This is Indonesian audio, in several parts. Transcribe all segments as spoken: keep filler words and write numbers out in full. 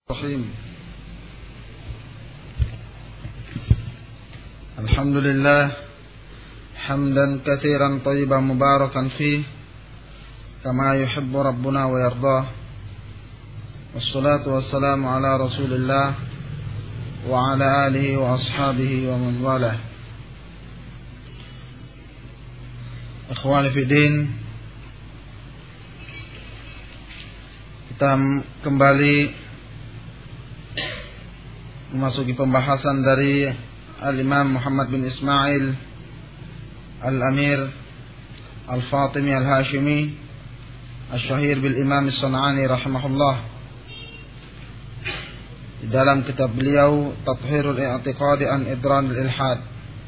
الرحيم. الحمد لله حمدا كثيرا طيبا مباركا فيه كما يحب ربنا ويرضاه، والصلاة والسلام على رسول الله وعلى آله وأصحابه ومن والاه. Ikhwani fi din, kita kembali memasuki pembahasan dari Al-Imam Muhammad bin Ismail Al-Amir Al-Fatimi Al-Hashimi Al-Syahir bil-Imam As-San'ani rahimahullah, di dalam kitab beliau Tathhirul I'tiqadi an Idran al-Ilhad.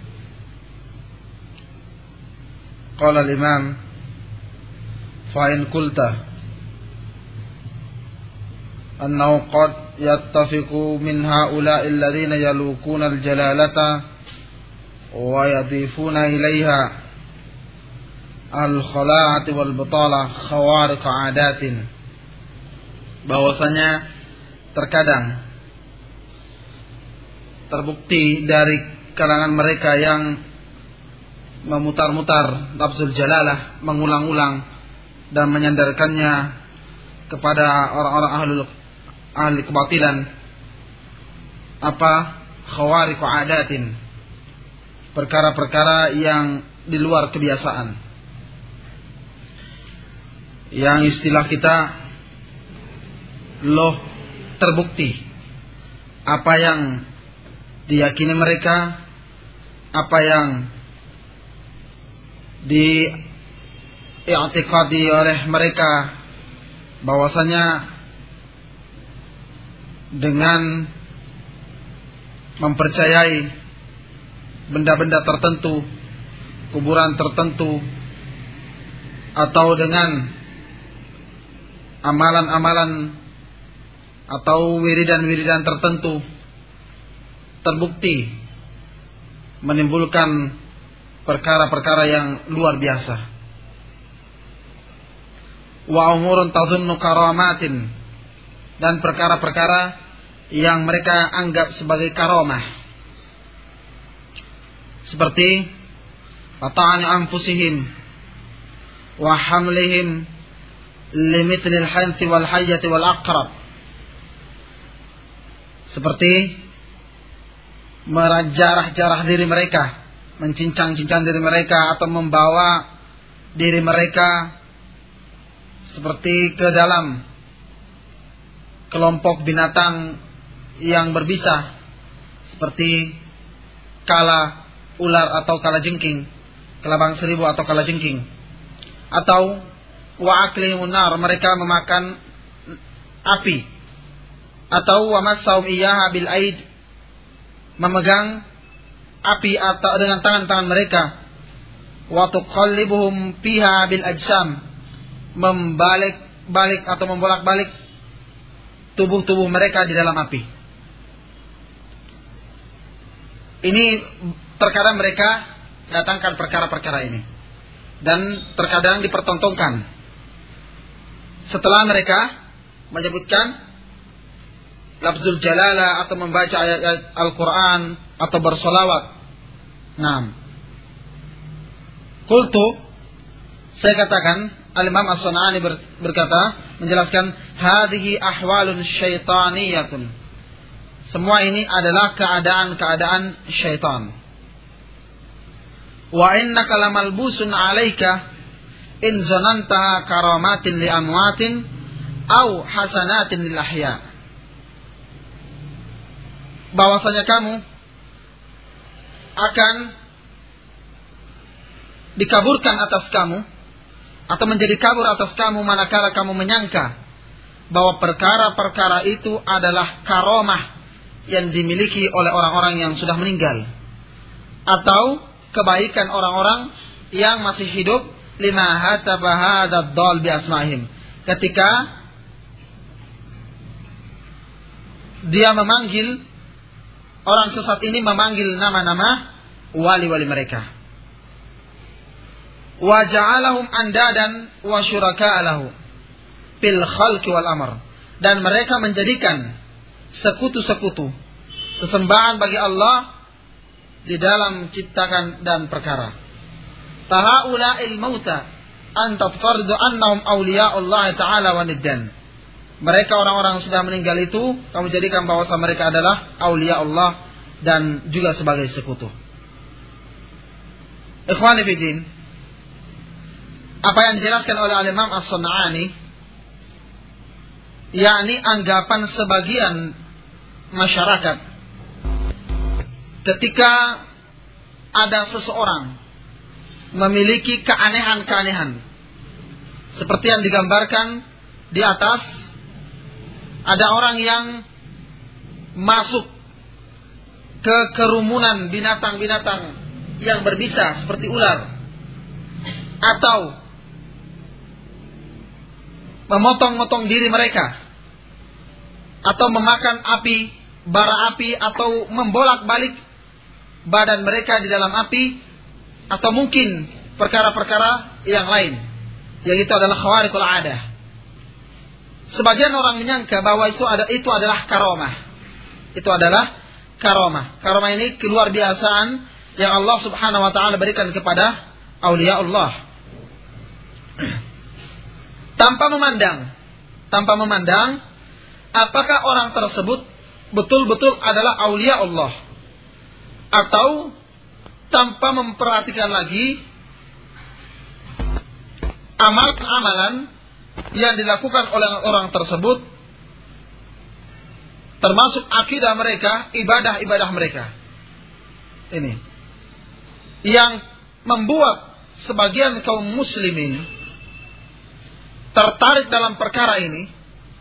Qala al-Imam, fa in qulta annahu qad yattafiqu min ha'ula'i alladhina yalukuna al-jalalata wa yadifuna ilayha al-khala'ati wal batala khawariq 'adatin, bahwasanya terkadang terbukti dari kalangan mereka yang memutar-mutar lafzul jalalah, mengulang-ulang dan menyandarkannya kepada orang-orang ahlul ahli kebatilan, apa khawariqu adatin, perkara-perkara yang di luar kebiasaan, yang istilah kita loh terbukti apa yang diyakini mereka, apa yang di-i'tiqadi oleh mereka, bahwasanya dengan mempercayai benda-benda tertentu, kuburan tertentu, atau dengan amalan-amalan atau wiridan-wiridan tertentu, terbukti menimbulkan perkara-perkara yang luar biasa. Wa umurun tadhunnu karamatin, dan perkara-perkara yang mereka anggap sebagai karamah, seperti ata'ani anfusihim wa hamlihim limithli al-hanthi wal hayyati wal aqrab, seperti merajah-jarah diri mereka, mencincang-cincang diri mereka, atau membawa diri mereka seperti ke dalam kelompok binatang yang berbisa, seperti kala, ular atau kala jengking, kelabang seribu atau kala jengking. Atau wa aklimun nar, mereka memakan api. Atau wa massahum iyyaha bil aid, memegang api atau dengan tangan-tangan mereka. Wa tuqallibuhum fiha bil ajsam, membalik-balik atau membolak-balik tubuh-tubuh mereka di dalam api. Ini terkadang mereka datangkan perkara-perkara ini, dan terkadang dipertontonkan setelah mereka menyebutkan lafzul jalalah atau membaca ayat-ayat Al-Quran atau bersolawat. Naam. Qultu, saya katakan, Al-Imam As-San'ani berkata, menjelaskan, hadhihi ahwalun syaitaniyatun, semua ini adalah keadaan-keadaan syaitan. Wa innaka lamalbusun 'alaika in zanantaha karamatin li amwatin au hasanatin lil ahya, bahwasanya kamu akan dikaburkan atas kamu, atau menjadi kabur atas kamu manakala kamu menyangka bahwa perkara-perkara itu adalah karamah yang dimiliki oleh orang-orang yang sudah meninggal, atau kebaikan orang-orang yang masih hidup, lima hataba hadzal dal bi asma'ihim, ketika dia memanggil, orang sesat ini memanggil nama-nama wali-wali mereka. Wa ja'alahum andadan wa syuraka'a lahu fil khalqi wal amr, dan mereka menjadikan sekutu-sekutu, sesembahan bagi Allah di dalam ciptakan dan perkara. Tahaula'il mauta an tatfardu annahum awliya Allah Ta'ala wa niddan. Mereka orang-orang yang sudah meninggal itu kamu jadikan bahwa mereka adalah aulia Allah dan juga sebagai sekutu. Ikhwani fiddin, apa yang dijelaskan oleh Al-Imam As-Sun'ani, yakni anggapan sebagian masyarakat ketika ada seseorang memiliki keanehan-keanehan seperti yang digambarkan di atas. Ada orang yang masuk ke kerumunan binatang-binatang yang berbisa seperti ular, atau memotong-motong diri mereka, atau memakan api, bara api, atau membolak-balik badan mereka di dalam api, atau mungkin perkara-perkara yang lain, yaitu adalah khawariqul 'adah. Sebagian orang menyangka bahwa itu ada itu adalah karamah. Itu adalah karamah. Karamah ini keluar biasaan yang Allah Subhanahu wa taala berikan kepada aulia Allah. Tanpa memandang, tanpa memandang apakah orang tersebut betul-betul adalah aulia Allah, atau tanpa memperhatikan lagi amalan-amalan yang dilakukan oleh orang tersebut, termasuk akidah mereka, ibadah-ibadah mereka. Ini yang membuat sebagian kaum muslimin tertarik dalam perkara ini,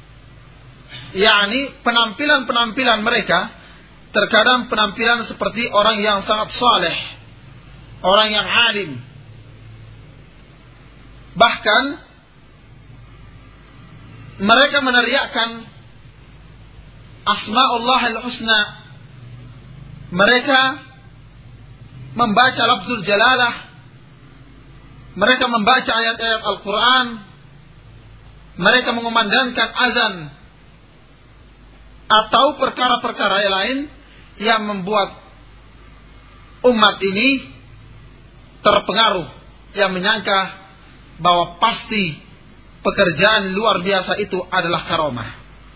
yakni penampilan-penampilan mereka terkadang penampilan seperti orang yang sangat saleh, orang yang alim. Bahkan mereka meneriakkan Asma'ullah al-Husna. Mereka membaca lafzul jalalah. Mereka membaca ayat-ayat Al-Quran. Mereka mengumandangkan azan. Atau perkara-perkara yang lain yang membuat umat ini terpengaruh. Yang menyangka bahwa pasti pekerjaan luar biasa itu adalah karamah.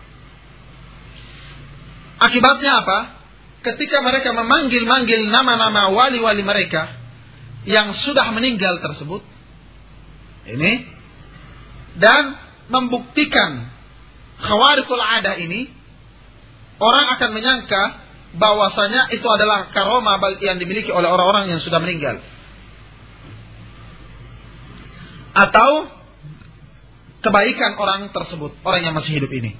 Akibatnya apa? Ketika mereka memanggil-manggil nama-nama wali-wali mereka yang sudah meninggal tersebut, ini, dan membuktikan khawariqul 'adah ini, orang akan menyangka bahwasanya itu adalah karamah yang dimiliki oleh orang-orang yang sudah meninggal. Atau kebaikan orang tersebut, orang yang masih hidup ini.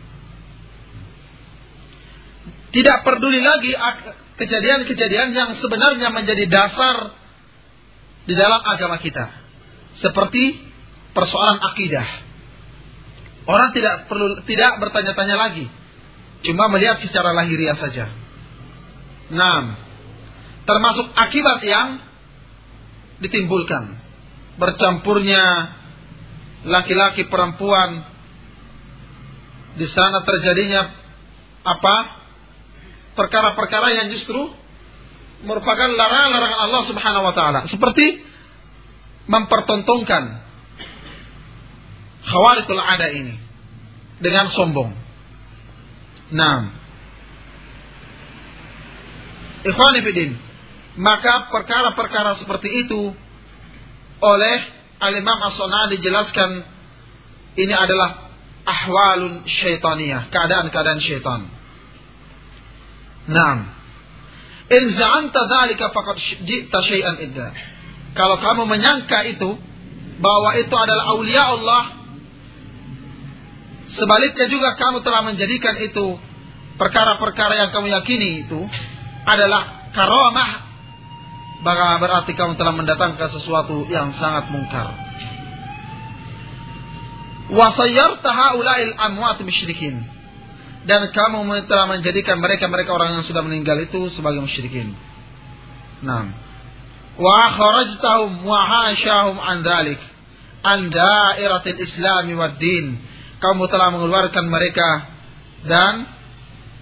Tidak peduli lagi kejadian-kejadian yang sebenarnya menjadi dasar di dalam agama kita. Seperti persoalan akidah. Orang tidak perlu tidak bertanya-tanya lagi. Cuma melihat secara lahiriah saja. Nah, termasuk akibat yang ditimbulkan. Bercampurnya laki-laki perempuan, di sana terjadinya apa? Perkara-perkara yang justru merupakan larangan-larangan Allah Subhanahu wa taala, seperti mempertontonkan khawariqul 'adah ini dengan sombong. Nah, ikhwani fiddin, maka perkara-perkara seperti itu oleh Al-Imam As-Sun'ani dijelaskan ini adalah ahwalun syaitaniyah, keadaan-keadaan syaitan. Naam. In za'anta dzalika faqad ji'ta syai'an idda. Kalau kamu menyangka itu bahwa itu adalah aulia Allah, sebaliknya juga kamu telah menjadikan itu perkara-perkara yang kamu yakini itu adalah karamah, maka berarti kamu telah mendatangkan sesuatu yang sangat mungkar. Wa sayyarta haula'il amwat musyrikin, dan kamu telah menjadikan mereka-mereka orang yang sudah meninggal itu sebagai musyrikin. Naam. Wa kharajtahum wa hashahum an dzalik an dairatil Islam wad din. Kamu telah mengeluarkan mereka dan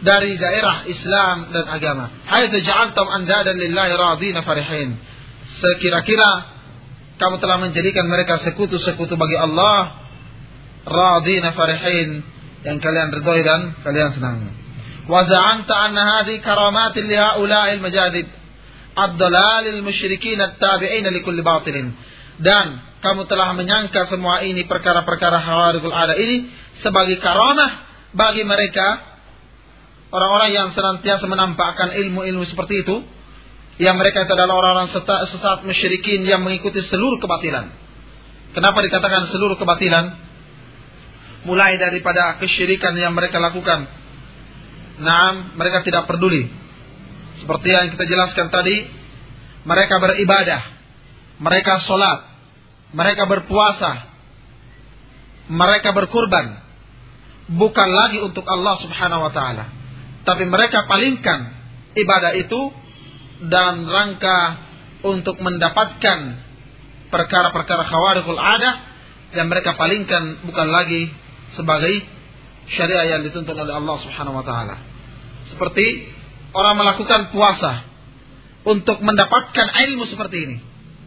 dari daerah Islam dan agama. Haitsu ja'altum andadan lillahi radina farihin. Sekira-kira kamu telah menjadikan mereka sekutu-sekutu bagi Allah, radina farihin, yang kalian ridhoi dan kalian senangi. Wa za'amta anna hadhihi karamatin li haula'il majadid ad-dalalil musyrikin at-tabi'in li kulli batilin. Dan kamu telah menyangka semua ini perkara-perkara khawarikul ada ini sebagai karamah bagi mereka, orang-orang yang senantiasa menampakkan ilmu-ilmu seperti itu, yang mereka itu adalah orang-orang sesat, sesat musyrikin yang mengikuti seluruh kebatilan. Kenapa dikatakan seluruh kebatilan? Mulai daripada kesyirikan yang mereka lakukan. Nah, mereka tidak peduli. Seperti yang kita jelaskan tadi, mereka beribadah, mereka sholat, mereka berpuasa, mereka berkurban, bukan lagi untuk Allah subhanahu wa ta'ala, tapi mereka palingkan ibadah itu dalam rangka untuk mendapatkan perkara-perkara khawarikul adah, yang mereka palingkan bukan lagi sebagai syariah yang dituntut oleh Allah subhanahu wa ta'ala. Seperti orang melakukan puasa untuk mendapatkan ilmu seperti ini.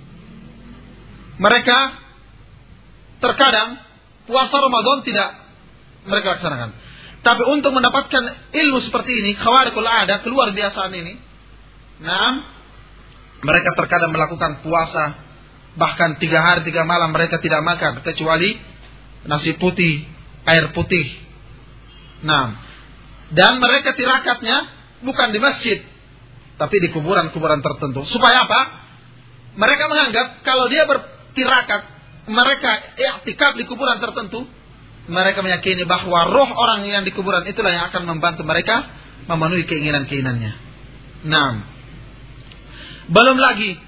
Mereka terkadang puasa Ramadan tidak mereka laksanakan, tapi untuk mendapatkan ilmu seperti ini, khawarikul adah, keluar biasaan ini, nah, mereka terkadang melakukan puasa bahkan tiga hari tiga malam mereka tidak makan kecuali nasi putih, air putih. Nah, dan mereka tirakatnya bukan di masjid, tapi di kuburan-kuburan tertentu. Supaya apa? Mereka menganggap kalau dia bertirakat, mereka i'tikaf di kuburan tertentu, mereka meyakini bahwa roh orang yang di kuburan itulah yang akan membantu mereka memenuhi keinginan-keinginannya. Nah, belum lagi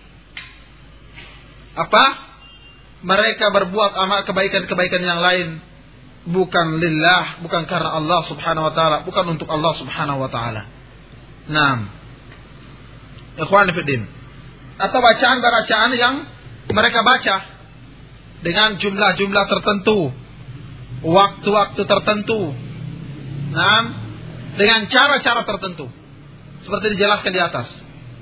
apa? Mereka berbuat amal kebaikan-kebaikan yang lain bukan lillah, bukan karena Allah subhanahu wa ta'ala, bukan untuk Allah subhanahu wa ta'ala. Nah, ikhwan fillah, atau bacaan-bacaan yang mereka baca dengan jumlah-jumlah tertentu, waktu-waktu tertentu, nah, dengan cara-cara tertentu, seperti dijelaskan di atas.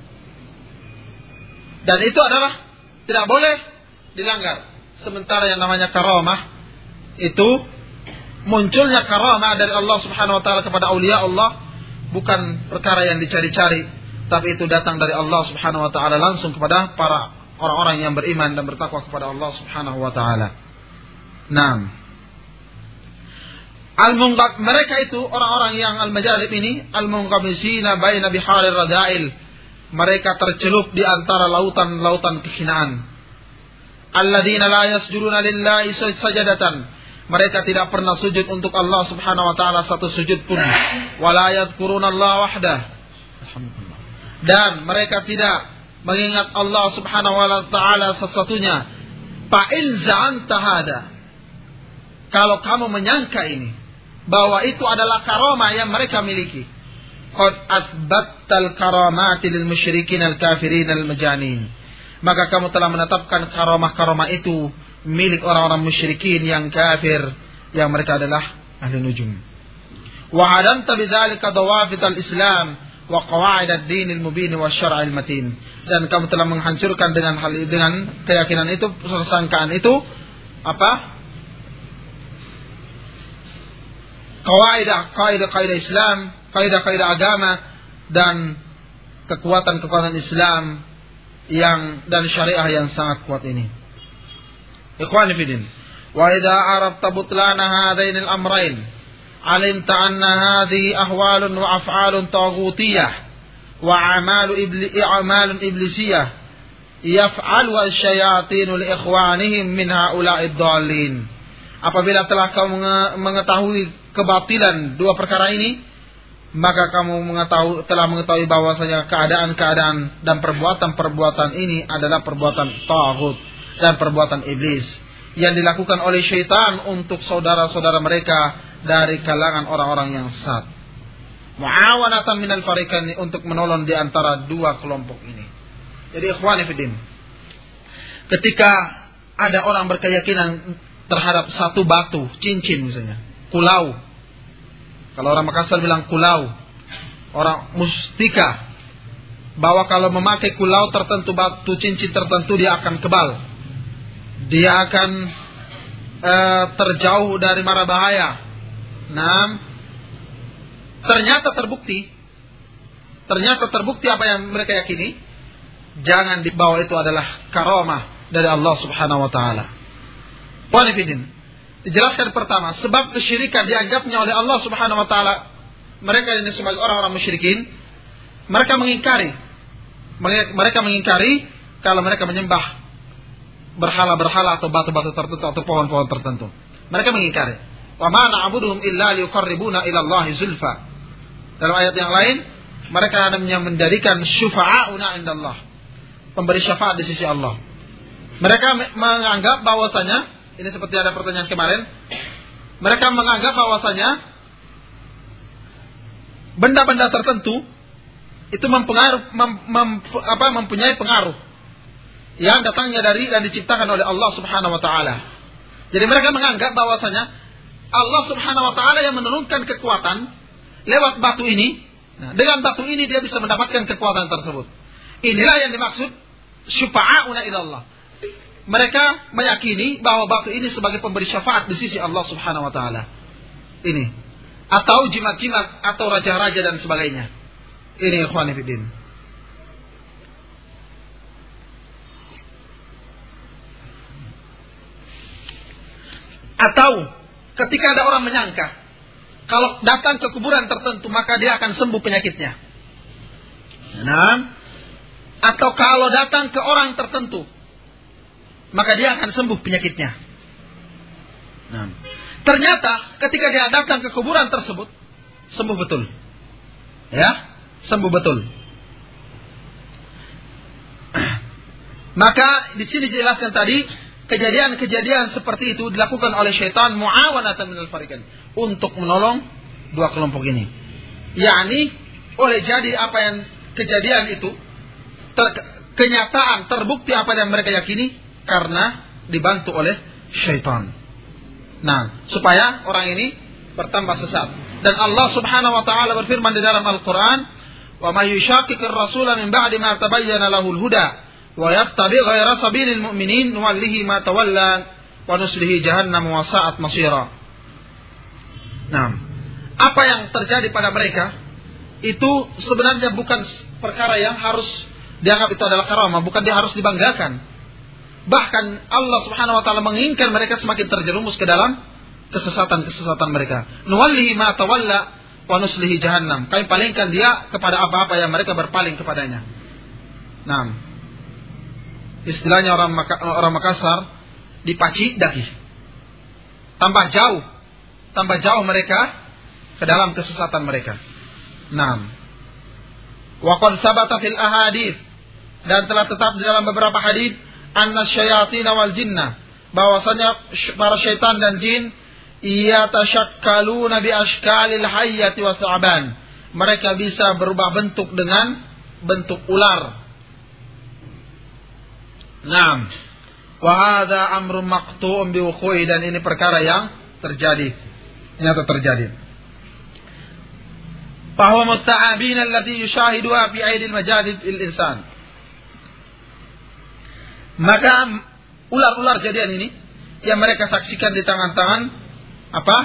Dan itu adalah tidak boleh dilanggar. Sementara yang namanya karamah itu munculnya karamah dari Allah subhanahu wa ta'ala kepada aulia Allah bukan perkara yang dicari-cari, tapi itu datang dari Allah subhanahu wa ta'ala langsung kepada para orang-orang yang beriman dan bertakwa kepada Allah subhanahu wa ta'ala. Nah, al-munqab, mereka itu orang-orang yang al-majalib ini, al-munqabisina baina biharir radail, mereka tercelup di antara lautan-lautan kehinaan. Alladzina la yasjuduna lillahi sajadatan, mereka tidak pernah sujud untuk Allah subhanahu wa ta'ala satu sujud pun. Wa la yadhkuruna Allah wahdah, alhamdulillah, dan mereka tidak mengingat Allah subhanahu wa ta'ala satu-satunya. Fa in za'anta hada, kalau kamu menyangka ini bahwa itu adalah karamah yang mereka miliki, qad asbattal karamati lil musyrikin al kafirin al majanin, maka kamu telah menetapkan karamah-karamah itu milik orang-orang musyrikin yang kafir, yang mereka adalah ahli nujum. Wa hadamta bidzalika dawafit al islam wa qawaid ad din al mubin wa syara' al matin, dan kamu telah menghancurkan dengan hal dengan keyakinan itu, persangkaan itu apa? Kaidah, kaidah-kaidah Islam, kaidah-kaidah agama, dan kekuatan-kekuatan Islam yang dan syariah yang sangat kuat ini. Ikhwani fillah, wa idza arabta butlana hadain al-amrayn, alimta anna hadhihi ahwalun wa af'alun taghutiyah wa a'malu ibli i'malun iblisiyah yaf'alu asy-syayatin li ikhwanihim min ha'ula'i ad-dallin. Apabila telah kamu mengetahui kebatilan dua perkara ini, maka kamu mengetahui, telah mengetahui bahwasanya keadaan-keadaan dan perbuatan-perbuatan ini adalah perbuatan taghut dan perbuatan iblis yang dilakukan oleh syaitan untuk saudara-saudara mereka dari kalangan orang-orang yang sesat. Mu'awanatan minal fariqain, untuk menolong di antara dua kelompok ini. Jadi ikhwani fiddin, ketika ada orang berkeyakinan terhadap satu batu, cincin misalnya, kulau. Kalau orang Makassar bilang kulau, orang mustika, bahwa kalau memakai kulau tertentu, batu cincin tertentu, dia akan kebal, dia akan e, terjauh dari mara bahaya. Nah, ternyata terbukti, ternyata terbukti apa yang mereka yakini. Jangan dibawa itu adalah karamah dari Allah Subhanahu wa taala. Qanifidin. Dijelaskan pertama, sebab kesyirikan dianggapnya oleh Allah Subhanahu wa taala, mereka ini sebagai orang-orang musyrikin, mereka mengingkari, mereka mengingkari kalau mereka menyembah berhala-berhala atau batu-batu tertentu atau pohon-pohon tertentu. Mereka mengingkari. Wa ma na'buduhum illa liqarribuna ila Allahi zulfa. Dalam ayat yang lain, mereka hanya menjadikan syufa'auna indallah, pemberi syafaat di sisi Allah. Mereka menganggap bahwasanya, ini seperti ada pertanyaan kemarin, mereka menganggap bahwasanya benda-benda tertentu itu mempengaruh, mem, mem, apa, mempunyai pengaruh yang datangnya dari dan diciptakan oleh Allah Subhanahu wa taala. Jadi mereka menganggap bahwasanya Allah Subhanahu wa taala yang menurunkan kekuatan lewat batu ini. Nah, dengan batu ini dia bisa mendapatkan kekuatan tersebut. Inilah yang dimaksud syufa'auna ila Allah. Mereka meyakini bahwa batu ini sebagai pemberi syafaat di sisi Allah Subhanahu wa taala. Ini. Atau jimat-jimat atau raja-raja dan sebagainya. Ini ikhwan fillah. Atau ketika ada orang menyangka kalau datang ke kuburan tertentu maka dia akan sembuh penyakitnya. Nah, atau kalau datang ke orang tertentu maka dia akan sembuh penyakitnya. Nah, ternyata ketika dia datang ke kuburan tersebut sembuh betul. Ya, sembuh betul. Maka di sini dijelaskan tadi, kejadian-kejadian seperti itu dilakukan oleh syaitan muawanatan minal fariqain, untuk menolong dua kelompok ini. Yakni oleh jadi apa yang kejadian itu ter, kenyataan terbukti apa yang mereka yakini karena dibantu oleh syaitan. Nah, supaya orang ini bertambah sesat. Dan Allah Subhanahu wa taala berfirman di dalam Al-Qur'an, "Wa may yushaqiqir rasula min ba'di ma tabayyana lahul huda wa yattabi' ghayra sabilil mu'minin nuwallihi ma tawalla wa nuslihi jahannam wa sa'at masira." Nah, apa yang terjadi pada mereka itu sebenarnya bukan perkara yang harus dianggap itu adalah karamah, bukan dia harus dibanggakan. Bahkan Allah Subhanahu wa taala menginginkan mereka semakin terjerumus ke dalam kesesatan-kesesatan mereka. Nuwallihi ma tawalla wa nuslihi jahannam. Kami palingkan dia kepada apa-apa yang mereka berpaling kepadanya. Nah, istilahnya orang Maka, orang Makassar, dipaci daki. Tambah jauh, tambah jauh mereka ke dalam kesesatan mereka. Nah, wa qad sabata fil ahadits, dan telah tetap di dalam beberapa hadis, anna syayatin wal jinna, bahwasanya para syaitan dan jin yatashakkaluna bi ashkalil hayyati wa tha'ban, mereka bisa berubah bentuk dengan bentuk ular. Naam, wa hadza amrun maqtu'un bi wuqu'i, dan ini perkara yang terjadi, nyata terjadi. Bahwa musta'abin allati yushahiduha fi aidil majadid il insan, maka ular-ular jadian ini yang mereka saksikan di tangan-tangan apa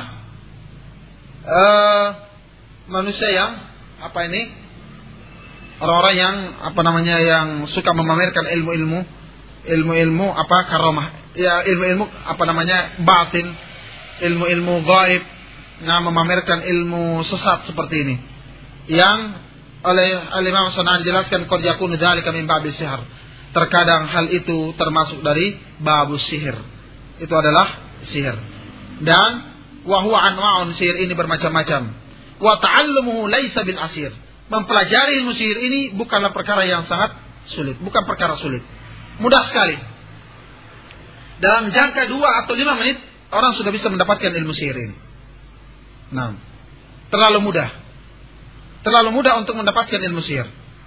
uh, manusia yang apa ini orang-orang yang apa namanya yang suka memamerkan ilmu-ilmu ilmu-ilmu apa karamah, ya ilmu-ilmu apa namanya batin, ilmu-ilmu gaib, nah memamerkan ilmu sesat seperti ini, yang oleh Al-Imam Sana'ani dijelaskan qad yakunu dzalika min babi sihr. Terkadang hal itu termasuk dari babus sihir. Itu adalah sihir. Dan wa huwa anwa'un, sihir ini bermacam-macam. Wa ta'allumuhu laisa bil asir. Mempelajari ilmu sihir ini bukanlah perkara yang sangat sulit, bukan perkara sulit. Mudah sekali. Dalam jangka dua atau lima menit orang sudah bisa mendapatkan ilmu sihir ini. Nah, terlalu mudah. Terlalu mudah untuk mendapatkan ilmu sihir.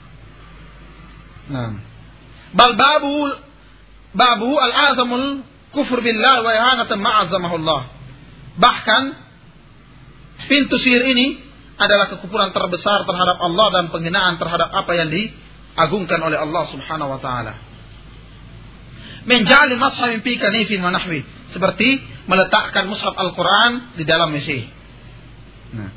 Nah, bal babu babu al-azamul kufur billah wa ihanatan ma'azamahullah. Bahkan pintu sihir ini adalah kekufuran terbesar terhadap Allah dan penghinaan terhadap apa yang diagungkan oleh Allah Subhanahu wa taala. Min ja'ali mushaf fi kanifin wa nahwi, seperti meletakkan mushaf Al-Qur'an di dalam mesih. Nah.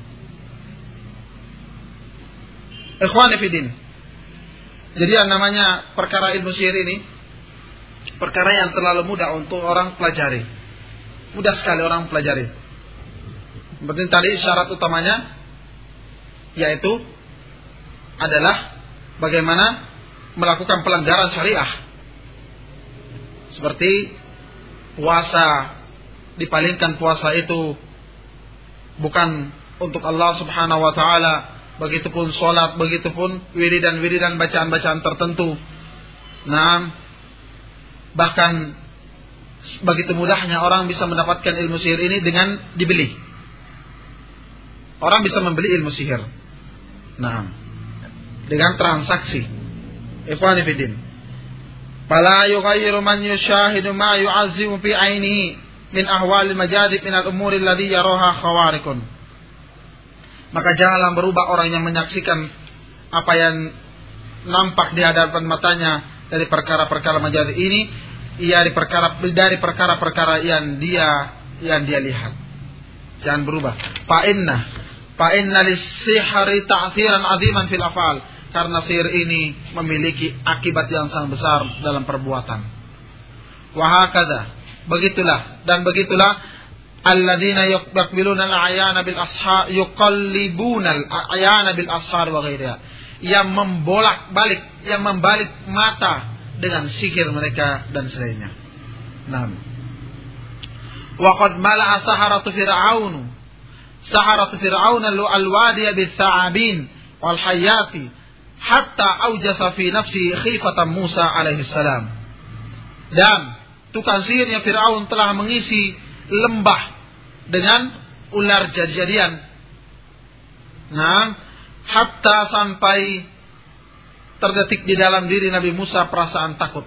Ikhwani fillah. Jadi yang namanya perkara ilmu sihir ini perkara yang terlalu mudah untuk orang pelajari. Mudah sekali orang pelajari. Seperti tadi syarat utamanya yaitu adalah bagaimana melakukan pelanggaran syariah. Seperti puasa, dipalingkan puasa itu bukan untuk Allah Subhanahu wa taala, begitupun salat, begitupun wiridan-wiridan bacaan-bacaan tertentu. Nah, bahkan begitu mudahnya orang bisa mendapatkan ilmu sihir ini dengan dibeli. Orang bisa membeli ilmu sihir. Nah, dengan transaksi. Ikhwani fiddin. Fala yughayyiru man yushahidu ma yu'azzimu fi 'ainihi min ahwalil majadib min al-umuri alladhi yaraha khawariqun. Maka janganlah berubah orang yang menyaksikan apa yang nampak di hadapan matanya dari perkara-perkara majadib ini, ia di perkara dari perkara-perkara yang dia yang dia lihat. Jangan berubah. Fa inna fa inna lis-sihri ta'thiran 'aziman fil af'al. Karena sihir ini memiliki akibat yang sangat besar dalam perbuatan. Wa hakadha, begitulah dan begitulah alladzina yaqbiluna al-ayana bil ashar yuqallibuna al-ayana bil ashar wa ghairiha, yang membolak-balik, yang membalik mata dengan sihir mereka dan selainnya. Naam. Wa qad mala'a saharatu fir'aun saharatu fir'aun al-wadiya bis-sa'abin wal hayati hatta aujasa fi nafsi khifatan Musa alaihi salam. Dan tukang sihirnya Firaun telah mengisi lembah dengan ular jadi-jadian. Nah, hatta sampai terdetik di dalam diri Nabi Musa perasaan takut.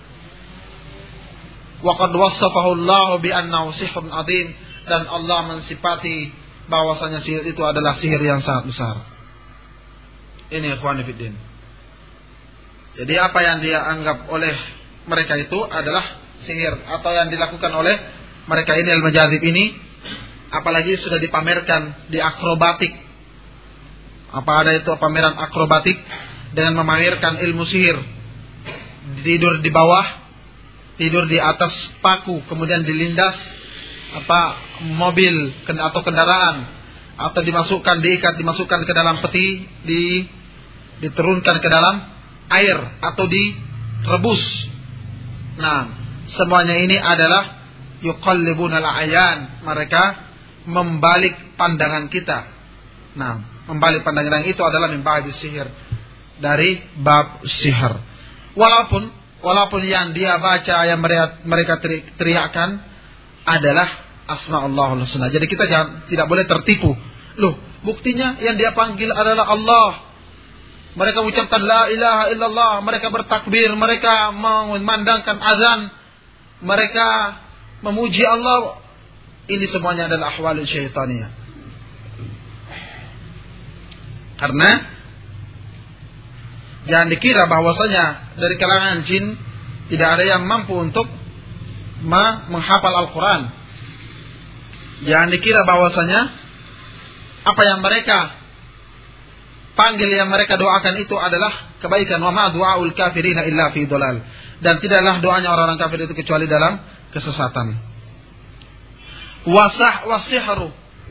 Wa qad wassafahu Allah bi annahu sihrun adzim, dan Allah mensifati bahwasanya sihir itu adalah sihir yang sangat besar. Ini ikhwani fiddin. Jadi apa yang dia anggap oleh mereka itu adalah sihir, atau yang dilakukan oleh mereka ini al-majazib ini, apalagi sudah dipamerkan di akrobatik. Apa ada itu pameran akrobatik dengan memamerkan ilmu sihir. Tidur di bawah, tidur di atas paku, kemudian dilindas apa mobil atau kendaraan, atau dimasukkan diikat dimasukkan ke dalam peti, di diturunkan ke dalam air atau direbus. Nah, semuanya ini adalah yuqallibuna al-ayan, mereka membalik pandangan kita. Nah, membalik pandangan itu adalah min bab sihir, dari bab sihir. Walaupun walaupun yang dia baca, yang mereka, mereka teriakkan adalah asma Allahul Husna. Jadi kita jangan, tidak boleh tertipu. Loh, buktinya yang dia panggil adalah Allah. Mereka ucapkan la ilaha illallah, mereka bertakbir, mereka memandangkan azan, mereka memuji Allah. Ini semuanya adalah ahwalul syaitaniyah. Karena jangan dikira bahwasanya dari kalangan jin tidak ada yang mampu untuk menghafal Al-Quran. Jangan dikira bahwasanya apa yang mereka panggil, yang mereka doakan itu adalah kebaikan. Wa ma du'aul kafirina illa fi dhalal. Dan tidaklah doanya orang-orang kafir itu kecuali dalam kesesatan. Wasah wasihru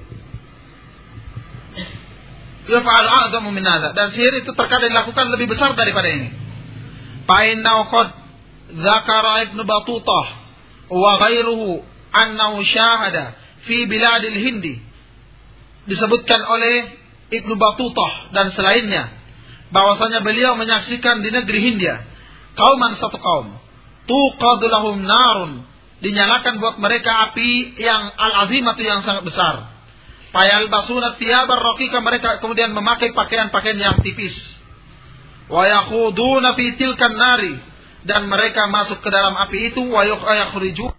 yaf'al a'zamu min hadha. Dan sihir itu terkadang dilakukan lebih besar daripada ini. Fa inna qad dzakara Ibnu Battutah wa ghairuhu annahu syahada fi biladil Hindi. Disebutkan oleh Ibnu Battutah dan selainnya bahwasanya beliau menyaksikan di negeri Hindia kauman, satu kaum, tuqadu lahum narun, dinyalakan buat mereka api yang al-azimatu, yang sangat besar. Fayal basuna thiyabar raqiqa, mereka kemudian memakai pakaian-pakaian yang tipis. Wa yaquduna fi tilkan nari, dan mereka masuk ke dalam api itu. Wa yakhriju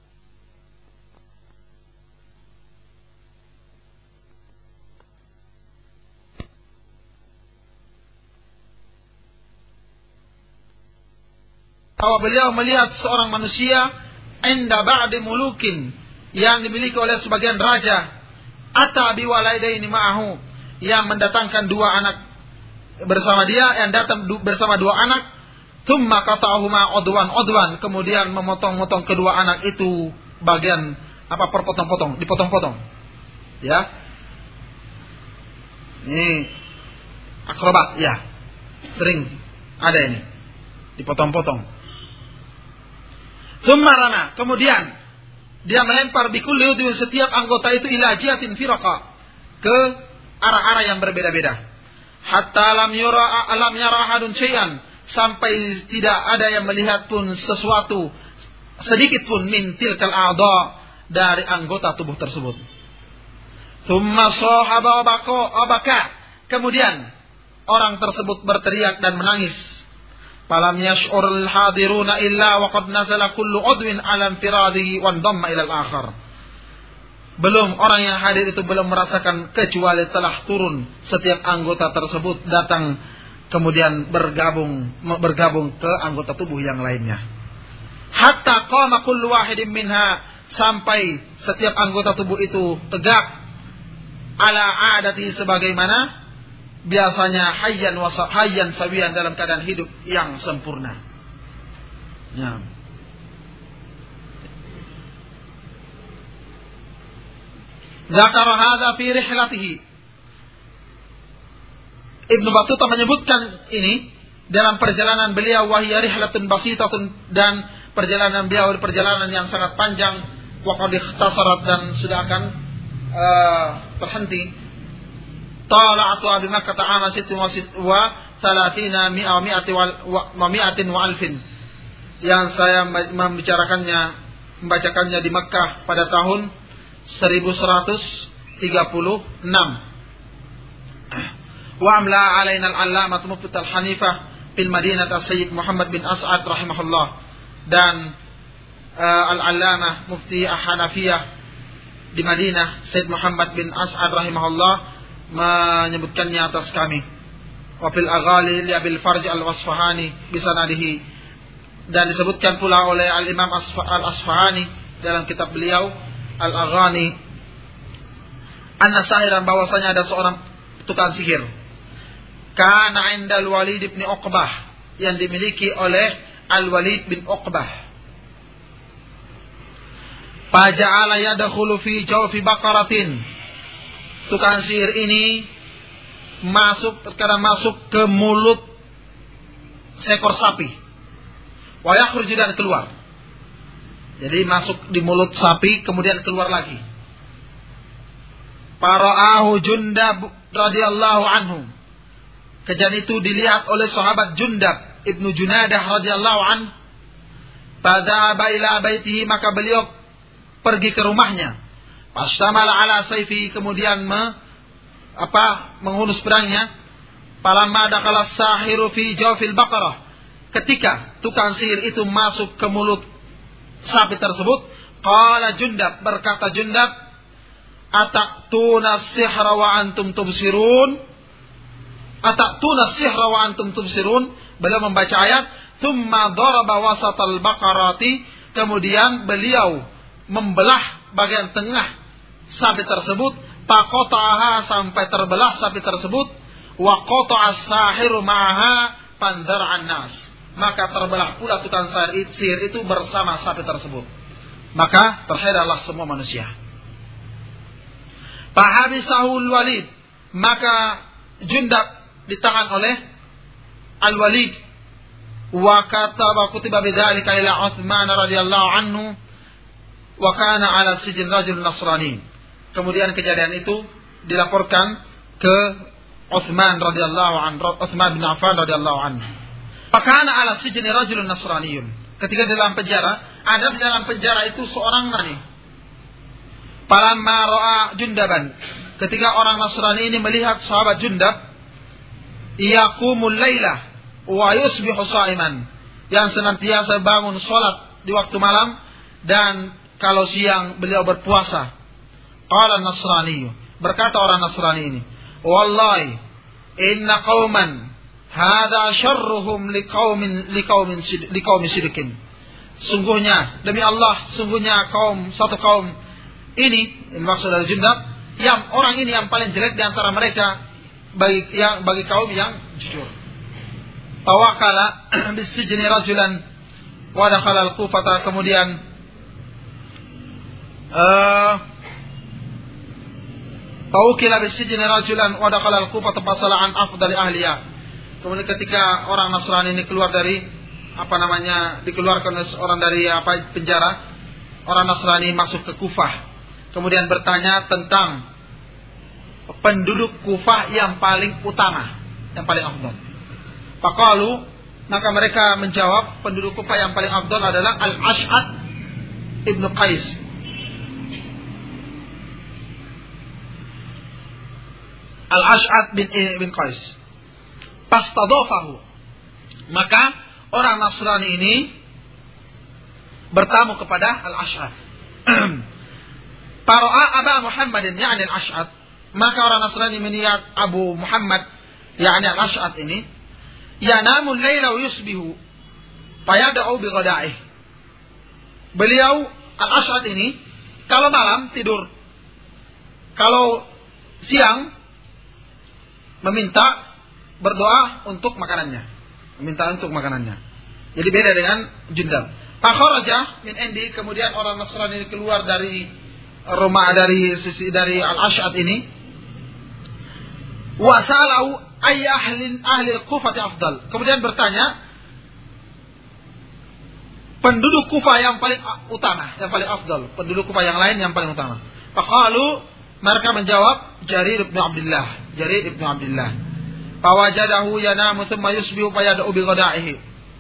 bahwa beliau melihat seorang manusia inda ba'di mulukin yang dimiliki oleh sebagian raja, ata bi waladaini ma'ahu, yang mendatangkan dua anak bersama dia, yang datang bersama dua anak, thumma qata'ahuma udwan udwan, kemudian memotong-motong kedua anak itu bagian apa perpotong-potong, dipotong-potong. Ya. Ini akrobat, ya. Sering ada ini. Dipotong-potong. Thumma rama, kemudian dia melempar bikulli udwin, setiap anggota itu ila jihatin firaqa, ke arah-arah yang berbeda-beda. Hatta lam yura alam yara ahadun syai'an, sampai tidak ada yang melihat pun sesuatu sedikit pun min tilkal a'dha, dari anggota tubuh tersebut. Thumma sahaba abaka, kemudian orang tersebut berteriak dan menangis. Falam yash'urul hadiruna illa waqad nazala kullu udwin ala infiradihi wa damma ila al-akhar. Belum orang yang hadir itu belum merasakan kecuali telah turun setiap anggota tersebut datang kemudian bergabung bergabung ke anggota tubuh yang lainnya. Hatta qama kullu wahidin minha, sampai setiap anggota tubuh itu tegak ala adati, sebagaimana biasanya hayyan wa hayyan sawiyan, dalam keadaan hidup yang sempurna. Ya. Zakara hadza fi rihlatihi. Ibnu Battuta menyebutkan ini dalam perjalanan beliau, wahya rihlatun basitatun, dan perjalanan beliau perjalanan yang sangat panjang, wa qad ikhtasarat, dan sudah akan uh, berhenti. Tala'atu bi Makkah ta'ama sittin wa thalathina mi'a mi'ati wa mi'atin wa alfin, yang saya membicarakannya membacakannya di Makkah pada tahun seribu seratus tiga puluh enam. Wa amla alaina al-allamah mufti al-Hanifah fil Madinah Sayyid Muhammad bin As'ad rahimahullah, dan uh, al-allamah mufti Hanafiyah di Madinah Sayyid Muhammad bin As'ad rahimahullah menyebutkannya atas kami. Wa fil aghali li Abil Farj al-Wasfahani bisanadihi, dan disebutkan pula oleh al-Imam al-Asfahani dalam kitab beliau Al-Aghani, anna sahiran, bahwasanya ada seorang tukang sihir, kana indal Walid bin Uqbah, yang dimiliki oleh Al-Walid bin Uqbah. Faja'ala yadkhulu fi jawfi baqaratin, tukang sihir ini masuk terkadang masuk ke mulut seekor sapi, wa yakhruju, dan keluar. Jadi masuk di mulut sapi kemudian keluar lagi. Fara'ahu Jundab radhiyallahu anhu, kejadian itu dilihat oleh sahabat Jundab ibnu Junadah radhiyallahu anhu. Fadhaba ila baitihi, maka beliau pergi ke rumahnya. Fastamala ala sayfi, kemudian me, apa menghunus pedangnya. Falamma dakhala sahiru fi jawfil baqarah, ketika tukang sihir itu masuk ke mulut sapi tersebut, qala Jundab, berkata Jundab, ataqtuna sihra wa antum tubsirun, ataqtuna sihra wa antum tubsirun. Beliau membaca ayat, thumma daraba wasatal baqarati, kemudian beliau membelah bagian tengah sapi tersebut, faqata'aha, sampai terbelah sapi tersebut, wa qata'a as-sahiru ma'aha fandar'an nas, maka terbelah pula tukang sihir itu bersama sapi tersebut, maka terheranlah semua manusia. Fahabisahul Walid, maka Jundab ditahan oleh Al-Walid. Wa kataba kutiba bidzalika ila Utsman radhiyallahu anhu wa kana ala sijin rajul nasrani. Kemudian kejadian itu dilaporkan ke Utsman radhiyallahu anhu, Utsman bin Affan radhiyallahu anhu. Fakana ala sijni rajulun nasraniyun, ketika di dalam penjara, ada di dalam penjara itu seorang nani. Falamma ra'a Jundaban, ketika orang Nasrani ini melihat sahabat Jundab, yaqumul laila wa yusbihu sha'iman, yang senantiasa bangun salat di waktu malam, dan kalau siang beliau berpuasa. Qala Nasrani, berkata orang Nasrani ini, wallahi inna qauman Hada syarruhum liqaumin liqaumin liqaumin syirikin. Sungguhnya demi Allah, sungguhnya kaum satu kaum ini, ini maksud dari Jundab, yang orang ini yang paling jelek di antara mereka bagi yang bagi kaum yang jujur. Tawakala bisijni rajulan wa dakhala al-Kufah, kemudian uh, Tawakala bisijni rajulan wa dakhala al-Kufah fasala an afdali ahliya. Kemudian ketika orang Nasrani ini keluar dari apa namanya dikeluarkan orang dari apa penjara, orang Nasrani masuk ke Kufah, kemudian bertanya tentang penduduk Kufah yang paling utama, yang paling afdal. Faqalu, maka mereka menjawab penduduk Kufah yang paling afdal adalah Al-Ash'ad ibnu Qais. Al-Ash'ad bin bin Qais. Fastadhafahu, maka orang Nasrani ini bertamu kepada Al-Ash'ad. Para'a Aba Muhammadin ya'ni Al-Ash'ad, maka orang Nasrani melihat Abu Muhammad ya'ni Al-Ash'ad ini, yanamu al-laila wa yusbihu fayad'u bi ghada'ih. Beliau Al-Ash'ad ini kalau malam tidur, kalau siang meminta berdoa untuk makanannya, meminta untuk makanannya. Jadi beda dengan Jundab. Fakharaja min indi, kemudian orang Nasrani keluar dari rumah, dari sisi dari Al-Ash'ad ini. Wa salau ay ahli ahli Kufah afdal. Kemudian bertanya penduduk Kufah yang paling utama, yang paling afdal, penduduk Kufah yang lain yang paling utama. Faqalu, mereka menjawab Jarir bin Abdullah, Jarir bin Abdullah. Fawajadahu yanamu thumma yusbihu fayad'u bi ghada'ihi.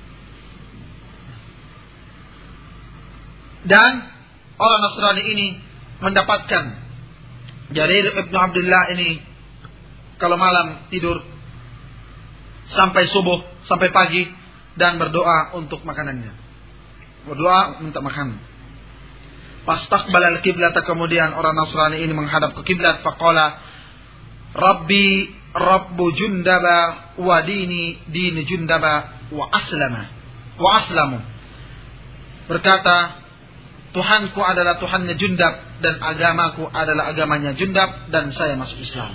Dan orang Nasrani ini mendapatkan Jarir bin Abdullah ini kalau malam tidur sampai subuh, sampai pagi, dan berdoa untuk makanannya. Berdoa minta makan. Fastaqbala al-qiblat, kemudian orang Nasrani ini menghadap ke kiblat. Faqala Rabbi Rabbu Jundaba wa dini dini Jundaba wa aslama wa aslamu. Berkata, Tuhanku adalah Tuhannya Jundab dan agamaku adalah agamanya Jundab dan saya masuk Islam.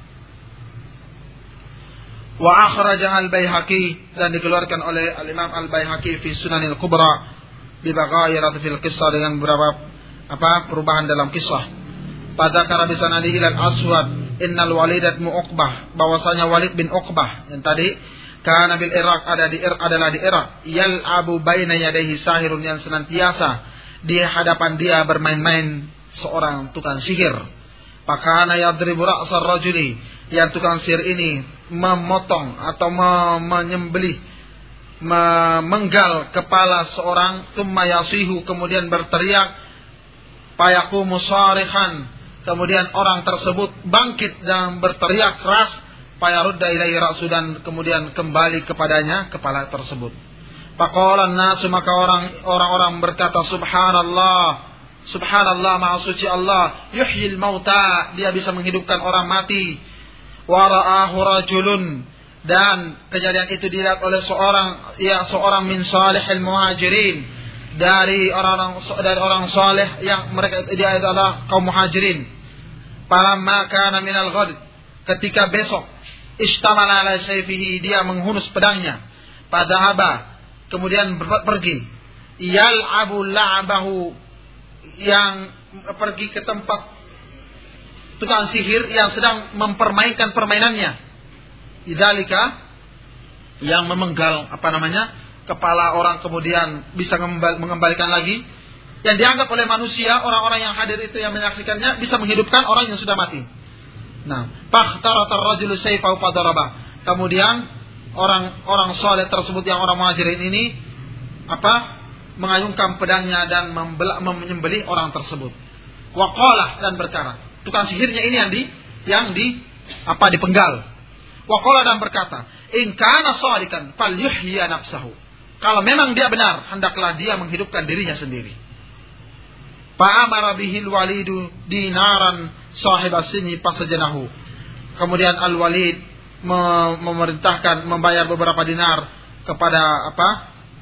Wa akhrajaha al-Baihaqi, dan dikeluarkan oleh al-Imam al-Baihaqi fi Sunanil Kubra bi baghayirat fil qissah, dengan beberapa apa perubahan dalam kisah. Pada karabi sanadi ilal Aswad innal Walid bin Uqbah, bahwasanya Walid bin Uqbah yang tadi kana bil Iraq, ada di Iraq, adalah di Iraq, yal abu baina yadayhi sahirun, yang senantiasa di hadapan dia bermain-main seorang tukang sihir. Pakana yadribu ra'sar rajuli, yang tukang sihir ini memotong atau menyembelih, memenggal kepala seorang, thumma yasihu, kemudian berteriak, fayaqumu sarihan, kemudian orang tersebut bangkit dan berteriak keras, fayarudda ilaihi ra'su, dan kemudian kembali kepadanya kepala tersebut. Faqala an-nas, maka orang orang-orang berkata, subhanallah, subhanallah, maha suci Allah, yuhyil mauta, dia bisa menghidupkan orang mati. Wa ra'ahu rajulun, dan kejadian itu dilihat oleh seorang, ya seorang min salihil muhajirin, dari orang-orang dari orang saleh yang mereka dia adalah kaum muhajirin. Falamma kana minal ghad, ketika besok, istamala ala sayfihi, dia menghunus pedangnya. Padahaba, kemudian pergi. Yal'abu la'abahu, yang pergi ke tempat tukang sihir yang sedang mempermainkan permainannya. Idzalika, yang memenggal apa namanya kepala orang, kemudian bisa mengembalikan lagi, yang dianggap oleh manusia, orang-orang yang hadir itu yang menyaksikannya, bisa menghidupkan orang yang sudah mati. Nah, fakhtarata ar-rajulu sayfahu fadaraba, kemudian orang-orang saleh tersebut yang orang muhajirin ini apa mengayunkan pedangnya dan menyembelih orang tersebut. Wa qala, dan berkata, tukang sihirnya ini yang di yang di apa dipenggal. Wa qala, dan berkata, in kana shadikan falyuhyi nafsahu, kalau memang dia benar, hendaklah dia menghidupkan dirinya sendiri. Fa amara bihil walidu dinaran sahib as-sini fasajanahu, kemudian Al-Walid memerintahkan membayar beberapa dinar kepada apa?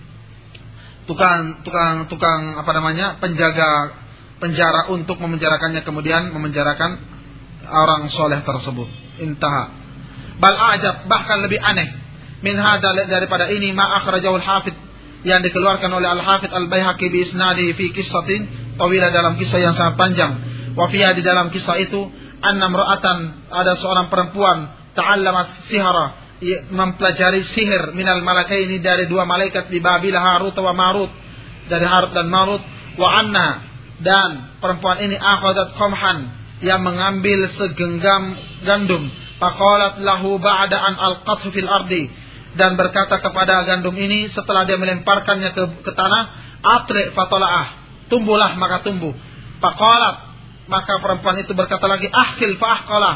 tukang tukang tukang apa namanya? penjaga penjara untuk memenjarakannya, kemudian memenjarakan orang soleh tersebut. Intaha. Bal ajab, bahkan lebih aneh min hada, daripada ini, ma akhrajahu al-Hafidz, yang dikeluarkan oleh Al-Hafidz Al-Baihaqi bi isnadi fi qissatin tawilah, dalam kisah yang sangat panjang. Wa fiha, di dalam kisah itu, anna imra'atan, ada seorang perempuan, ta'allama sihra, mempelajari sihir, minal malakaini, dari dua malaikat, di Babil, Harut wa Marut, dari Harut dan Marut. Wa anna, dan perempuan ini, akhadhat qamhan, yang mengambil segenggam gandum, faqalat lahu ba'da an alqathu fil ardi, dan berkata kepada gandum ini setelah dia melemparkannya ke, ke tanah, atri fatola'ah, tumbuhlah maka tumbuh. Faqalat, maka perempuan itu berkata lagi, ahkil fa'ahqalah,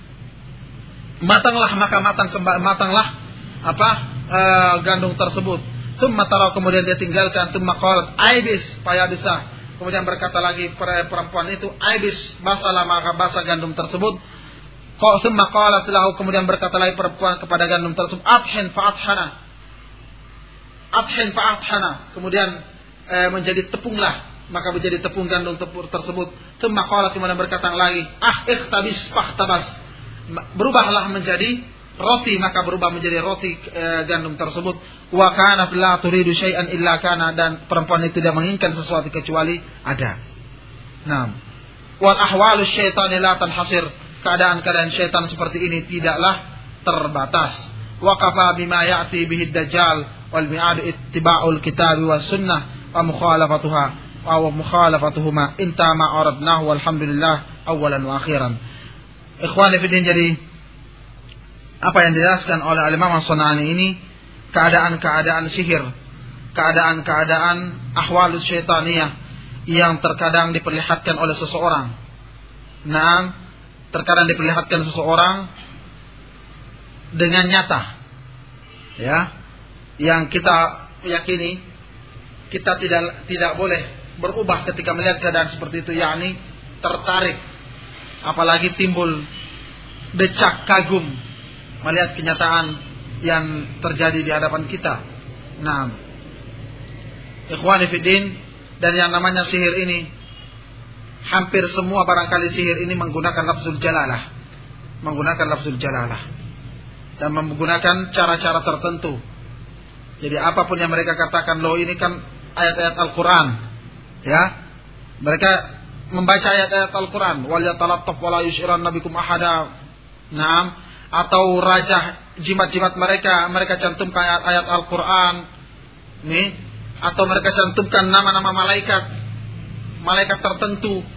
matanglah maka matang matanglah apa e, gandum tersebut. Tsumma tara, kemudian dia tinggalkan. Tsumma qalat aibis fayabisa, kemudian berkata lagi perempuan itu, aibis, basalah maka basah gandum tersebut. Tsumma qalat lahu, kemudian berkata lagi perempuan kepada gandum tersebut, athin fa'athana, athin fa'athana, kemudian e, menjadi tepunglah, maka menjadi tepung gandum tersebut. Tsumma qalat, kemudian berkata lagi, ah ikhtabis fahtabas, berubahlah menjadi roti, maka berubah menjadi roti e, gandum tersebut. Wa kanat la turidu syai'an illa kana, dan perempuan itu tidak menginginkan sesuatu kecuali ada. Naam. Wal ahwalu syaitani la tanhasir, keadaan-keadaan syaitan seperti ini tidaklah terbatas. Wa kafa bima ya'ti bihi dajjal wal mi'ad ittiba'ul kitabi was sunnah wa mukhalafatuha wa mukhalafatuhuma inta ma aradnahu walhamdulillah awalan wa akhiran. Ikhwani fi din, jadi apa yang dijelaskan oleh Al-Imam As-San'ani ini, keadaan-keadaan sihir, keadaan-keadaan ahwalus syaitaniyah yang terkadang diperlihatkan oleh seseorang. Nah, terkadang diperlihatkan seseorang dengan nyata, ya, yang kita yakini kita tidak tidak boleh berubah ketika melihat keadaan seperti itu, yakni tertarik, apalagi timbul decak kagum melihat kenyataan yang terjadi di hadapan kita. Nah, ikhwani fiddin, dan yang namanya sihir ini, hampir semua barangkali sihir ini menggunakan lafzul jalalah, menggunakan lafzul jalalah, dan menggunakan cara-cara tertentu. Jadi apapun yang mereka katakan, loh ini kan ayat-ayat Al-Quran, ya, mereka membaca ayat-ayat Al-Quran, wal yatalattaf wala yushiranna bikum ahada. Naam, atau rajah jimat-jimat mereka, mereka cantumkan ayat-ayat Al-Quran, nih, atau mereka cantumkan nama-nama malaikat, malaikat tertentu,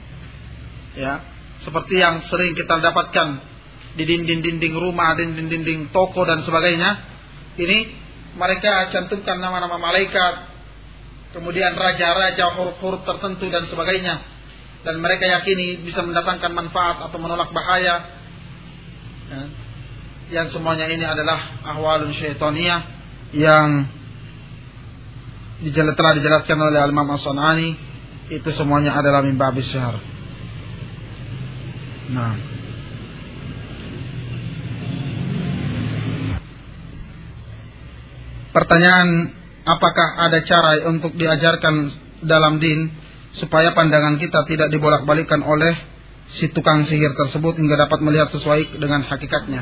ya, seperti yang sering kita dapatkan di dinding-dinding rumah, dinding-dinding toko dan sebagainya. Ini mereka cantumkan nama-nama malaikat, kemudian raja-raja, huruf-huruf tertentu dan sebagainya, dan mereka yakini bisa mendatangkan manfaat atau menolak bahaya. Ya, yang semuanya ini adalah ahwalun syaitaniyah yang telah dijelaskan oleh Al-Imam As-San'ani. Itu semuanya adalah min babis syahr. Nah, pertanyaan, apakah ada cara untuk diajarkan dalam din supaya pandangan kita tidak dibolak-balikkan oleh si tukang sihir tersebut hingga dapat melihat sesuai dengan hakikatnya?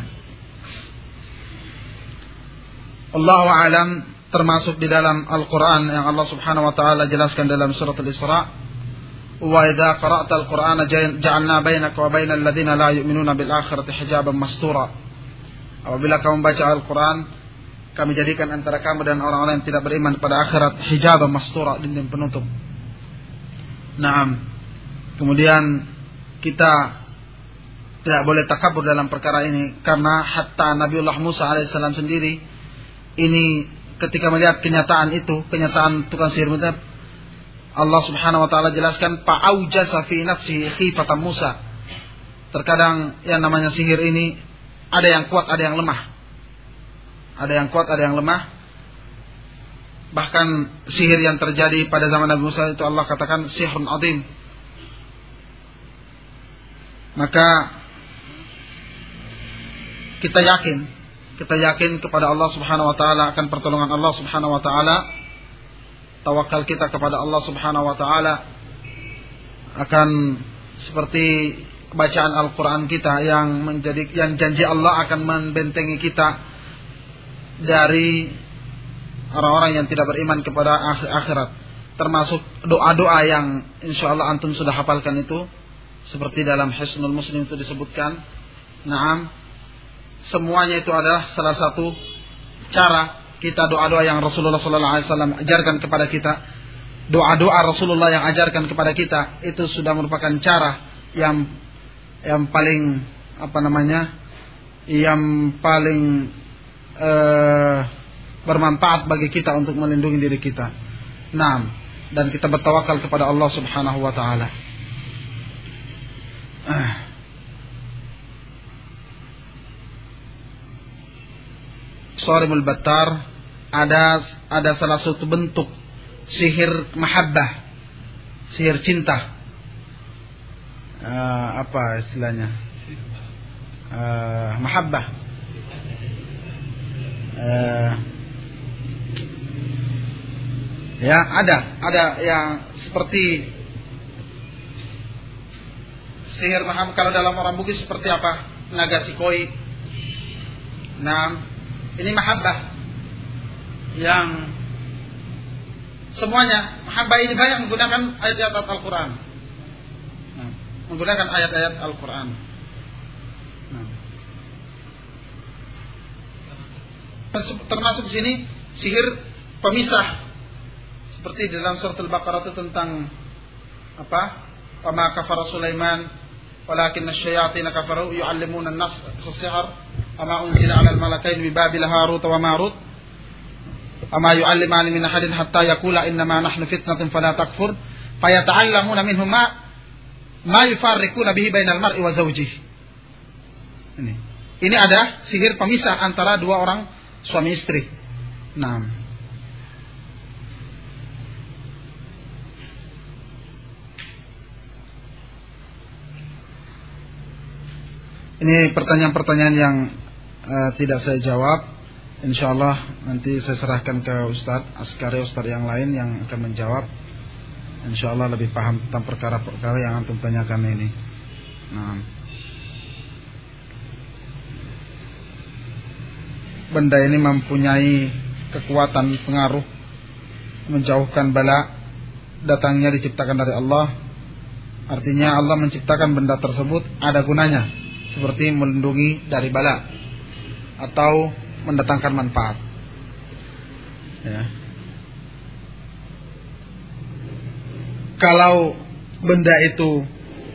Allahu a'lam, termasuk di dalam Al-Quran yang Allah Subhanahu wa ta'ala jelaskan dalam surat Al-Isra, wa idza qara'ta al-Qur'ana ja'alna bainaka wa bainal ladzina la yu'minuna bil akhirati hijaban mastura. Apabila kamu membaca Al-Quran, kami jadikan antara kamu dan orang-orang yang tidak beriman pada akhirat hijaban mastura, dinding penutup. Naam. Kemudian kita tidak boleh takabur dalam perkara ini, karena hatta Nabiullah Musa alaihissalam sendiri ini ketika melihat kenyataan itu, kenyataan tukang sihir itu, Allah Subhanahu wa taala jelaskan fa'aujasa fi nafsihi khifatan Musa. Terkadang yang namanya sihir ini ada yang kuat, ada yang lemah. Ada yang kuat, ada yang lemah. Bahkan sihir yang terjadi pada zaman Nabi Musa itu Allah katakan sihrun azim. Maka kita yakin, kita yakin kepada Allah Subhanahu wa taala, akan pertolongan Allah Subhanahu wa taala. Tawakal kita kepada Allah Subhanahu wa taala akan seperti bacaan Al-Qur'an kita yang menjadi yang janji Allah akan membentengi kita dari orang-orang yang tidak beriman kepada akhirat. Termasuk doa-doa yang insyaallah antum sudah hafalkan itu, seperti dalam Hisnul Muslim itu disebutkan. Naam, semuanya itu adalah salah satu cara kita doa-doa yang Rasulullah sallallahu alaihi wasallam ajarkan kepada kita. Doa-doa Rasulullah yang ajarkan kepada kita itu sudah merupakan cara yang yang paling apa namanya? yang paling eh, bermanfaat bagi kita untuk melindungi diri kita. Naam, dan kita bertawakal kepada Allah Subhanahu wa taala. Sharimul Battar, ada ada salah satu bentuk sihir mahabbah, sihir cinta. Uh, apa istilahnya? Uh, mahabbah. Uh, ya ada, ada yang seperti sihir mahabbah. Kalau dalam orang Bugis seperti apa? Naga sikoi. Nah, ini mahabbah yang semuanya mahabbah ini banyak menggunakan ayat-ayat Al-Quran, nah, menggunakan ayat-ayat Al-Quran. Nah. Termasuk di sini sihir pemisah, seperti di dalam surat Al-Baqarah itu tentang apa? Wa ma kafara Sulaiman walakinna asy-syayatin kafaru yu'allimuna an-nas as-sihr ama unzila 'alal malakaini bi Babil Harut wa Marut ama yu'allimani min ahadin hatta yaqula innama nahnu fitnatun fala takfur fayata'allamuna minhum ma ma yufarriquna bihi bainal mar'i wa zawjihi. Ini. Ini ada sihir pemisah antara dua orang suami istri. Nah. Ini pertanyaan-pertanyaan yang uh, tidak saya jawab. Insyaallah nanti saya serahkan ke Ustadz Askari, Ustadz yang lain yang akan menjawab. Insyaallah lebih paham tentang perkara-perkara yang antum tanyakan ini. Nah, benda ini mempunyai kekuatan pengaruh menjauhkan bala, datangnya diciptakan dari Allah. Artinya Allah menciptakan benda tersebut ada gunanya, seperti melindungi dari bala atau mendatangkan manfaat. Ya. Kalau benda itu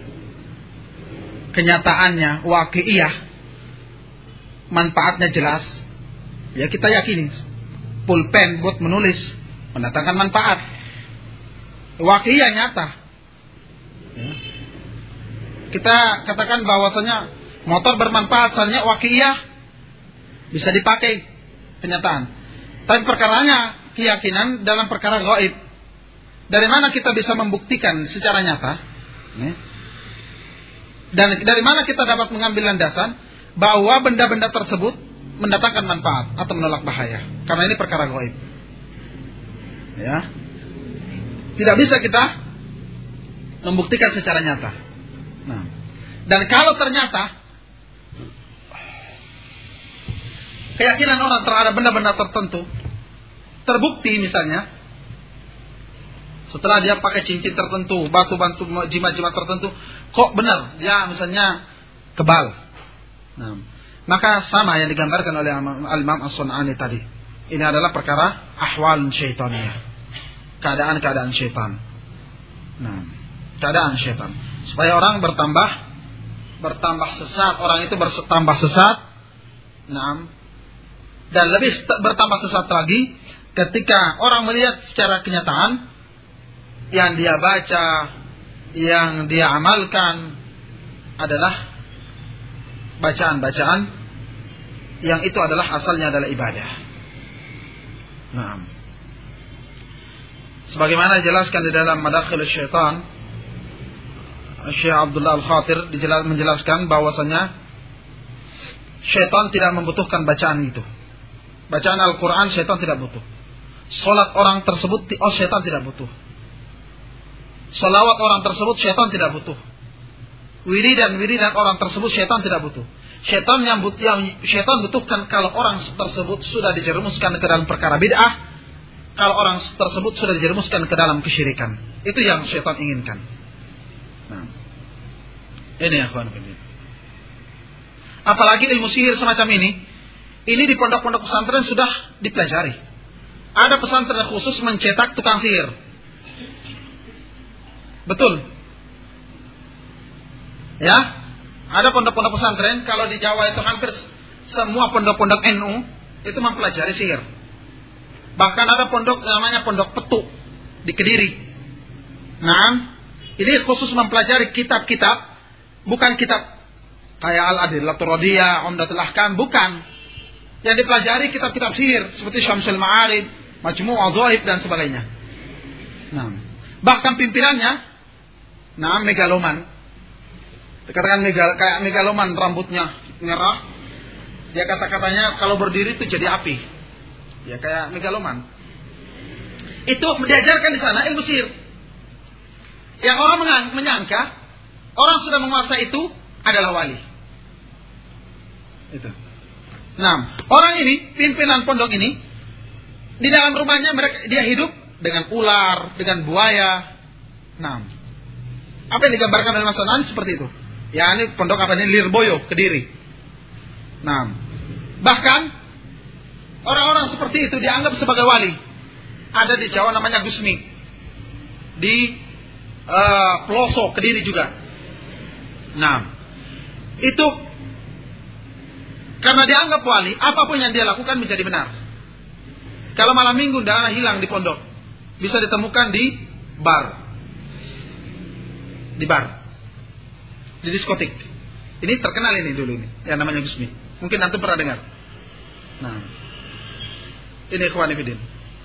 kenyataannya waqi'iyah, manfaatnya jelas, ya kita yakini. Pulpen buat menulis mendatangkan manfaat, waqi'iyah, nyata. Ya. Kita katakan bahwasanya motor bermanfaat, soalnya waqi'iyah, bisa dipakai, kenyataan. Tapi perkaranya keyakinan dalam perkara gaib. Dari mana kita bisa membuktikan secara nyata? Dan dari mana kita dapat mengambil landasan bahwa benda-benda tersebut mendatangkan manfaat atau menolak bahaya? Karena ini perkara gaib. Ya. Tidak bisa kita membuktikan secara nyata. Nah, dan kalau ternyata keyakinan orang terhadap benda-benda tertentu terbukti, misalnya setelah dia pakai cincin tertentu, batu-batu, jimat-jimat tertentu, kok benar dia misalnya kebal. Nah, maka sama yang digambarkan oleh Al-Imam As-Sun'ani tadi. Ini adalah perkara ahwal syaitaniyah, keadaan-keadaan syaitan. Nah, keadaan syaitan supaya orang bertambah bertambah sesat, orang itu bertambah sesat. Nah, dan lebih bertambah sesat lagi ketika orang melihat secara kenyataan yang dia baca, yang dia amalkan adalah bacaan-bacaan yang itu adalah asalnya adalah ibadah. Nah, sebagaimana dijelaskan di dalam Madakhil Syaitan, Syekh Abdullah Al-Khatir menjelaskan bahwasanya syaitan tidak membutuhkan bacaan itu. Bacaan Al-Quran syaitan tidak butuh. Salat orang tersebut, oh syaitan tidak butuh. Salawat orang tersebut syaitan tidak butuh. Wiridan-wiridan orang tersebut syaitan tidak butuh. Syaitan yang, but, yang syaitan butuhkan kalau orang tersebut sudah dijerumuskan ke dalam perkara bid'ah, kalau orang tersebut sudah dijerumuskan ke dalam kesyirikan. Itu yang syaitan inginkan. Nah, ini ya kawan kawan. Apalagi ilmu sihir semacam ini, ini di pondok-pondok pesantren sudah dipelajari. Ada pesantren khusus mencetak tukang sihir. Betul. Ya, ada pondok-pondok pesantren. Kalau di Jawa itu hampir semua pondok-pondok N U itu mempelajari sihir. Bahkan ada pondok namanya Pondok Petu di Kediri. Nah, ini khusus mempelajari kitab-kitab, bukan kitab kayak Al-Adillatul Radiyah, Umdatul Ahkam, bukan. Yang dipelajari kitab-kitab sihir seperti Syamsul Ma'arif, Majmu' Adzaib dan sebagainya. Nah, bahkan pimpinannya nah megaloman. Dikatakan megal, kayak megaloman, rambutnya merah. Dia kata-katanya kalau berdiri itu jadi api. Ya kayak megaloman. Itu diajarkan di sana ilmu sihir. Yang orang menyangka orang sudah menguasai itu adalah wali. Itu. Nah, orang ini, pimpinan pondok ini, di dalam rumahnya mereka dia hidup dengan ular, dengan buaya. Nah, apa yang digambarkan dalam masa lalu seperti itu. Ya, ini pondok apa ini Lirboyo, Kediri. Nah, bahkan orang-orang seperti itu dianggap sebagai wali. Ada di Jawa namanya Gusmi, di uh, Peloso, Kediri juga. Nah, itu karena dianggap wali, apapun yang dia lakukan menjadi benar. Kalau malam minggu dana hilang di pondok, bisa ditemukan di bar, di bar, di diskotik. Ini terkenal ini dulu ini, yang namanya Gusmi. Mungkin nanti pernah dengar. Nah, ini ikhwan fillah.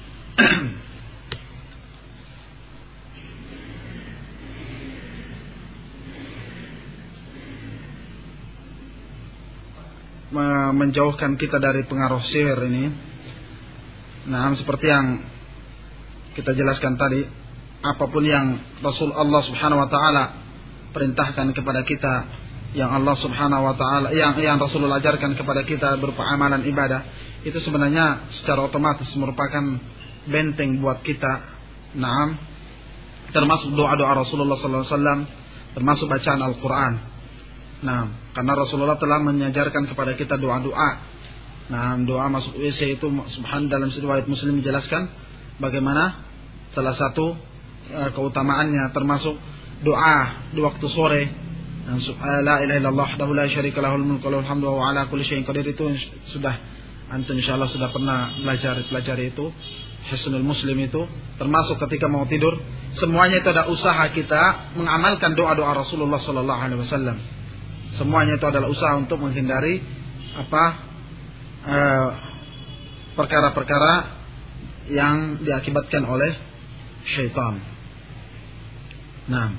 Menjauhkan kita dari pengaruh sihir ini. Nah, seperti yang kita jelaskan tadi, apapun yang Rasul Allah Subhanahu wa taala perintahkan kepada kita, yang Allah Subhanahu wa taala yang yang Rasulullah ajarkan kepada kita berupa amalan ibadah, itu sebenarnya secara otomatis merupakan benteng buat kita. Nah, termasuk doa-doa Rasulullah sallallahu alaihi wasallam, termasuk bacaan Al-Qur'an. Nah, karena Rasulullah telah mengajarkan kepada kita doa-doa. Nah, doa masuk W C itu subhan dalam riwayat Muslim dijelaskan bagaimana salah satu uh, keutamaannya termasuk doa di waktu sore. La ilaha illallah wahdahu la syarika lahul mulku wa lahul hamdu wa ala kulli syai'in qadir, itu sudah antum insyaallah sudah pernah belajar pelajari itu. Hisnul Muslim itu termasuk ketika mau tidur, semuanya itu ada usaha kita mengamalkan doa-doa Rasulullah sallallahu alaihi wasallam. Semuanya itu adalah usaha untuk menghindari apa eh, perkara-perkara yang diakibatkan oleh syaitan. Nah,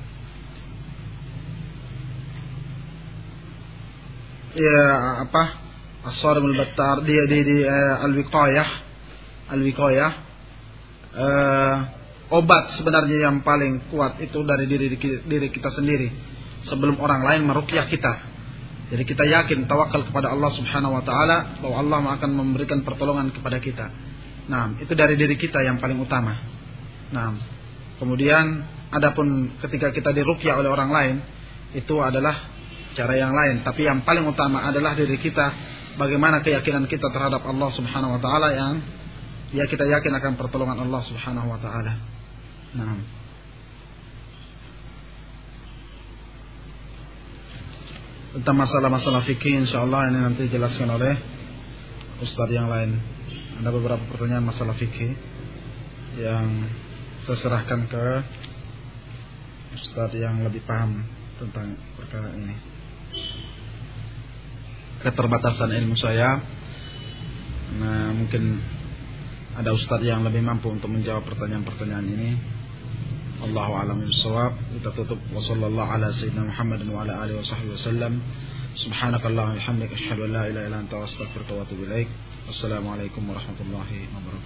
ya apa as-sarimul battar di di, di uh, al-wiqayah al-wiqayah uh, obat sebenarnya yang paling kuat itu dari diri diri kita sendiri sebelum orang lain meruqyah kita. Jadi kita yakin tawakal kepada Allah Subhanahu wa taala bahwa Allah akan memberikan pertolongan kepada kita. Nah, itu dari diri kita yang paling utama. Nah, kemudian adapun ketika kita diruqyah oleh orang lain, itu adalah cara yang lain, tapi yang paling utama adalah diri kita, bagaimana keyakinan kita terhadap Allah Subhanahu wa taala yang ya kita yakin akan pertolongan Allah Subhanahu wa taala. Nah, tentang masalah-masalah fikih insyaallah ini nanti dijelaskan oleh ustaz yang lain. Ada beberapa pertanyaan masalah fikih yang saya serahkan ke ustaz yang lebih paham tentang perkara ini. Keterbatasan ilmu saya, nah mungkin ada ustaz yang lebih mampu untuk menjawab pertanyaan-pertanyaan ini. Allahu a'lam bishawab. Kita tutup wa sallallahu ala sayyidina Muhammadin wa ala alihi wasahbihi wasallam. Subhanakallahumma wa bihamdika asyhadu an la ilaha illa anta astaghfiruka wa atubu ilaik. Wassalamualaikum warahmatullahi wabarakatuh.